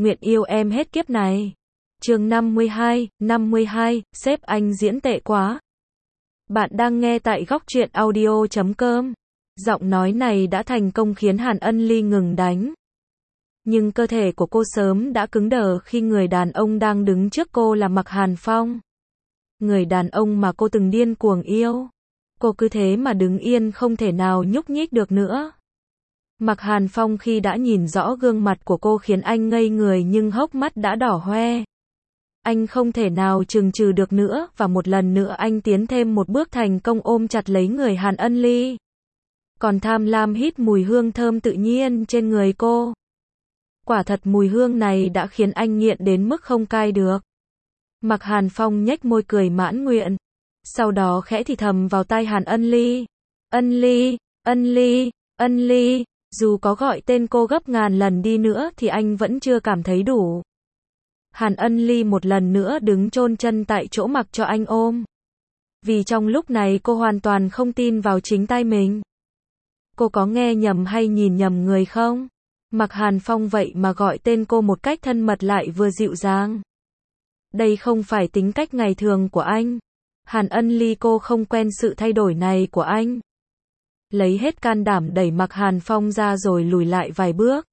nguyện yêu em hết kiếp này. Chương 52, sếp anh diễn tệ quá. Bạn đang nghe tại góc truyện audio.com. Giọng nói này đã thành công khiến Hàn Ân Ly ngừng đánh. Nhưng cơ thể của cô sớm đã cứng đờ khi người đàn ông đang đứng trước cô là Mạc Hàn Phong. Người đàn ông mà cô từng điên cuồng yêu. Cô cứ thế mà đứng yên không thể nào nhúc nhích được nữa. Mạc Hàn Phong khi đã nhìn rõ gương mặt của cô khiến anh ngây người nhưng hốc mắt đã đỏ hoe. Anh không thể nào chừng chừ được nữa và một lần nữa anh tiến thêm một bước thành công ôm chặt lấy người Hàn Ân Ly. Còn tham lam hít mùi hương thơm tự nhiên trên người cô. Quả thật mùi hương này đã khiến anh nghiện đến mức không cai được. Mạc Hàn Phong nhếch môi cười mãn nguyện. Sau đó khẽ thì thầm vào tai Hàn Ân Ly. Ân Ly, Ân Ly, Ân Ly. Dù có gọi tên cô gấp ngàn lần đi nữa thì anh vẫn chưa cảm thấy đủ. Hàn Ân Ly một lần nữa đứng chôn chân tại chỗ mặc cho anh ôm. Vì trong lúc này cô hoàn toàn không tin vào chính tai mình. Cô có nghe nhầm hay nhìn nhầm người không? Mạc Hàn Phong vậy mà gọi tên cô một cách thân mật lại vừa dịu dàng. Đây không phải tính cách ngày thường của anh. Hàn Ân Ly cô không quen sự thay đổi này của anh. Lấy hết can đảm đẩy Mạc Hàn Phong ra rồi lùi lại vài bước.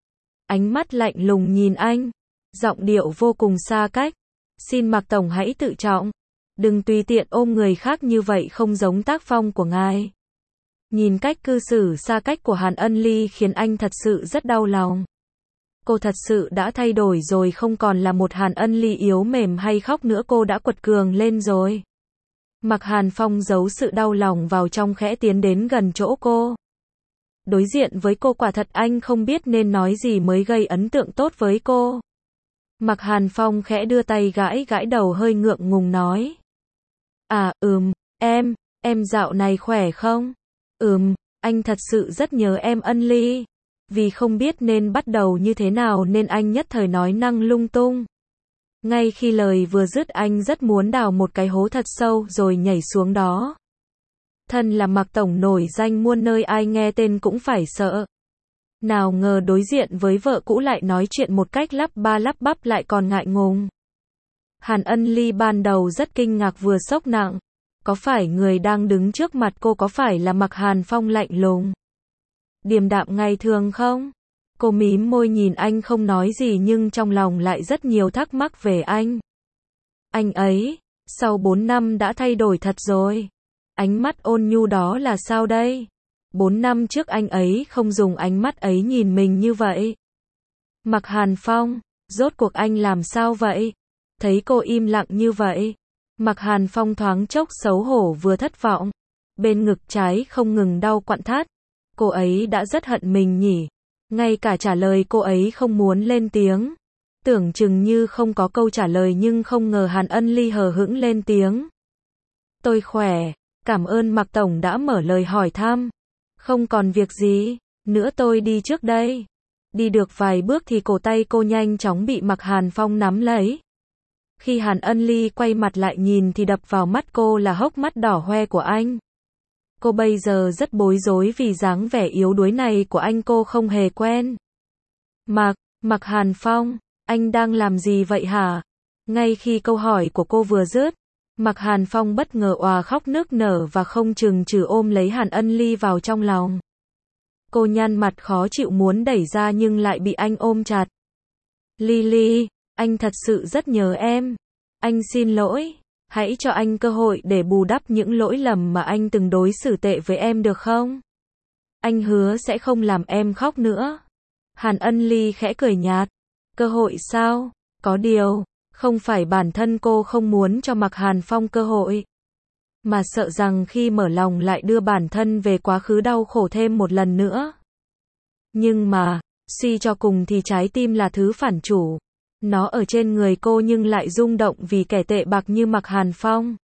Ánh mắt lạnh lùng nhìn anh. Giọng điệu vô cùng xa cách. Xin Mạc Tổng hãy tự trọng. Đừng tùy tiện ôm người khác như vậy không giống tác phong của ngài. Nhìn cách cư xử xa cách của Hàn Ân Ly khiến anh thật sự rất đau lòng. Cô thật sự đã thay đổi rồi, không còn là một Hàn Ân Ly yếu mềm hay khóc nữa, cô đã quật cường lên rồi. Mạc Hàn Phong giấu sự đau lòng vào trong khẽ tiến đến gần chỗ cô. Đối diện với cô quả thật anh không biết nên nói gì mới gây ấn tượng tốt với cô. Mạc Hàn Phong khẽ đưa tay gãi gãi đầu hơi ngượng ngùng nói. À, em dạo này khỏe không? Anh thật sự rất nhớ em Ân Ly. Vì không biết nên bắt đầu như thế nào nên anh nhất thời nói năng lung tung. Ngay khi lời vừa dứt anh rất muốn đào một cái hố thật sâu rồi nhảy xuống đó. Thân là Mạc Tổng nổi danh muôn nơi, ai nghe tên cũng phải sợ. Nào ngờ đối diện với vợ cũ lại nói chuyện một cách lắp ba lắp bắp lại còn ngại ngùng. Hàn Ân Ly ban đầu rất kinh ngạc vừa sốc nặng. Có phải người đang đứng trước mặt cô có phải là Mạc Hàn Phong lạnh lùng, điềm đạm ngày thường không? Cô mím môi nhìn anh không nói gì nhưng trong lòng lại rất nhiều thắc mắc về anh. Anh ấy, sau 4 năm đã thay đổi thật rồi. Ánh mắt ôn nhu đó là sao đây? 4 năm trước anh ấy không dùng ánh mắt ấy nhìn mình như vậy. Mạc Hàn Phong, rốt cuộc anh làm sao vậy? Thấy cô im lặng như vậy, Mạc Hàn Phong thoáng chốc xấu hổ vừa thất vọng. Bên ngực trái không ngừng đau quặn thắt. Cô ấy đã rất hận mình nhỉ? Ngay cả trả lời cô ấy không muốn lên tiếng. Tưởng chừng như không có câu trả lời nhưng không ngờ Hàn Ân Ly hờ hững lên tiếng. Tôi khỏe, cảm ơn Mạc Tổng đã mở lời hỏi thăm. Không còn việc gì nữa, tôi đi trước đây. Đi được vài bước thì cổ tay cô nhanh chóng bị Mạc Hàn Phong nắm lấy. Khi Hàn Ân Ly quay mặt lại nhìn thì đập vào mắt cô là hốc mắt đỏ hoe của anh. Cô bây giờ rất bối rối vì dáng vẻ yếu đuối này của anh cô không hề quen. Mạc Hàn Phong, anh đang làm gì vậy hả? Ngay khi câu hỏi của cô vừa dứt, Mạc Hàn Phong bất ngờ òa khóc nức nở và không chừng chừ ôm lấy Hàn Ân Ly vào trong lòng. Cô nhăn mặt khó chịu muốn đẩy ra nhưng lại bị anh ôm chặt. Ly, anh thật sự rất nhớ em. Anh xin lỗi. Hãy cho anh cơ hội để bù đắp những lỗi lầm mà anh từng đối xử tệ với em được không? Anh hứa sẽ không làm em khóc nữa. Hàn Ân Ly khẽ cười nhạt. Cơ hội sao? Có điều, không phải bản thân cô không muốn cho Mạc Hàn Phong cơ hội, mà sợ rằng khi mở lòng lại đưa bản thân về quá khứ đau khổ thêm một lần nữa. Nhưng mà, suy cho cùng thì trái tim là thứ phản chủ. Nó ở trên người cô nhưng lại rung động vì kẻ tệ bạc như Mạc Hàn Phong.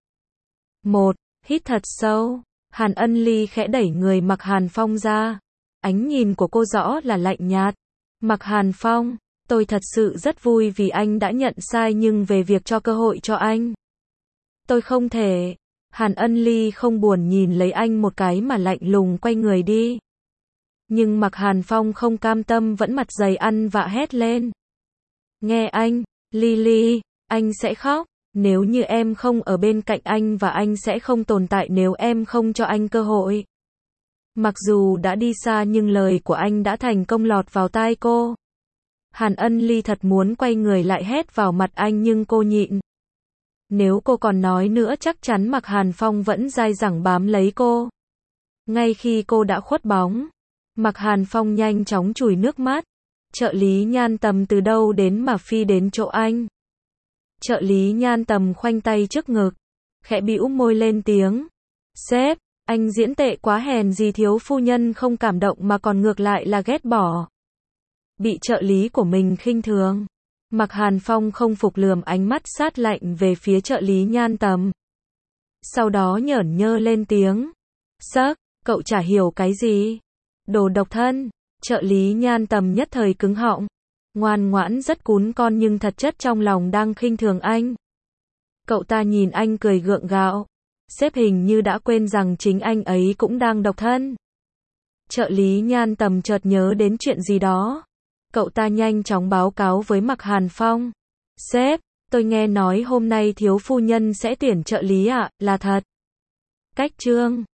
Hít thật sâu. Hàn Ân Ly khẽ đẩy người Mạc Hàn Phong ra. Ánh nhìn của cô rõ là lạnh nhạt. Mạc Hàn Phong, tôi thật sự rất vui vì anh đã nhận sai nhưng về việc cho cơ hội cho anh, tôi không thể. Hàn Ân Ly không buồn nhìn lấy anh một cái mà lạnh lùng quay người đi. Nhưng Mạc Hàn Phong không cam tâm vẫn mặt dày ăn vạ hét lên. Nghe anh, Lily, anh sẽ khóc. Nếu như em không ở bên cạnh anh và anh sẽ không tồn tại nếu em không cho anh cơ hội. Mặc dù đã đi xa nhưng lời của anh đã thành công lọt vào tai cô. Hàn Ân Ly thật muốn quay người lại hét vào mặt anh nhưng cô nhịn. Nếu cô còn nói nữa chắc chắn Mạc Hàn Phong vẫn dai dẳng bám lấy cô. Ngay khi cô đã khuất bóng, Mạc Hàn Phong nhanh chóng chùi nước mắt. Trợ lý Nhan Tầm từ đâu đến mà phi đến chỗ anh. Trợ lý Nhan Tầm khoanh tay trước ngực, khẽ bĩu môi lên tiếng. Sếp, anh diễn tệ quá, hèn gì thiếu phu nhân không cảm động mà còn ngược lại là ghét bỏ. Bị trợ lý của mình khinh thường. Mạc Hàn Phong không phục lườm ánh mắt sát lạnh về phía trợ lý Nhan Tầm. Sau đó nhởn nhơ lên tiếng. Sắc, cậu chả hiểu cái gì. Đồ độc thân. Trợ lý Nhan Tầm nhất thời cứng họng. Ngoan ngoãn rất cún con nhưng thật chất trong lòng đang khinh thường anh. Cậu ta nhìn anh cười gượng gạo. Sếp hình như đã quên rằng chính anh ấy cũng đang độc thân. Trợ lý Nhan Tầm chợt nhớ đến chuyện gì đó. Cậu ta nhanh chóng báo cáo với Mạc Hàn Phong. Sếp, tôi nghe nói hôm nay thiếu phu nhân sẽ tuyển trợ lý ạ, là thật. Cách chương